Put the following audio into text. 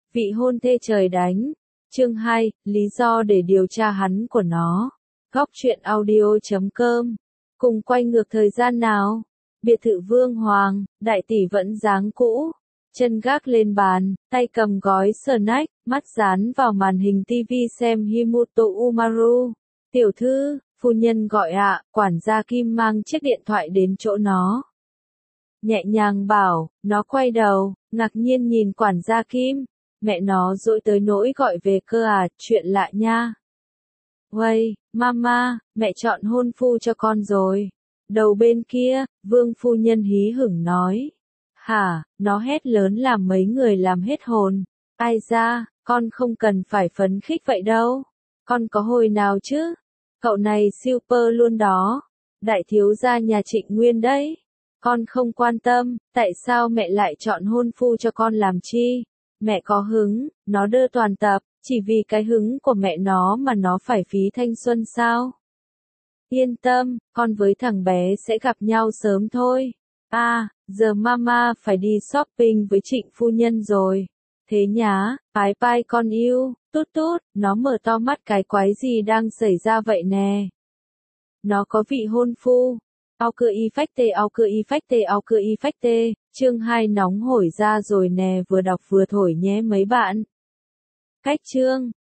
vị hôn thê trời đánh. Chương 2, lý do để điều tra hắn của nó. Góc truyện audio.com. Cùng quay ngược thời gian nào. Biệt thự Vương Hoàng, đại tỷ vẫn dáng cũ. Chân gác lên bàn, tay cầm gói snack, mắt dán vào màn hình TV xem Himoto Umaru. Tiểu thư, phu nhân gọi ạ, quản gia Kim mang chiếc điện thoại đến chỗ nó. Nhẹ nhàng bảo, nó quay đầu, ngạc nhiên nhìn quản gia Kim. Mẹ nó dỗi tới nỗi gọi về cơ à, chuyện lạ nha. Uầy, mama, mẹ chọn hôn phu cho con rồi. Đầu bên kia, Vương phu nhân hí hửng nói. Hả, nó hét lớn làm mấy người làm hết hồn. Ai ra, con không cần phải phấn khích vậy đâu. Con có hồi nào chứ? Cậu này super luôn đó. Đại thiếu gia nhà Trịnh Nguyên đấy. Con không quan tâm, tại sao mẹ lại chọn hôn phu cho con làm chi? Mẹ có hứng, nó đơ toàn tập, chỉ vì cái hứng của mẹ nó mà nó phải phí thanh xuân sao? Yên tâm, con với thằng bé sẽ gặp nhau sớm thôi. À, giờ mama phải đi shopping với Trịnh phu nhân rồi. Thế nhá, bye bye con yêu, tút tút, nó mở to mắt cái quái gì đang xảy ra vậy nè. Nó có vị hôn phu. Ao cơ y phách tê, chương 2 nóng hổi ra rồi nè, vừa đọc vừa thổi nhé mấy bạn. Cách chương,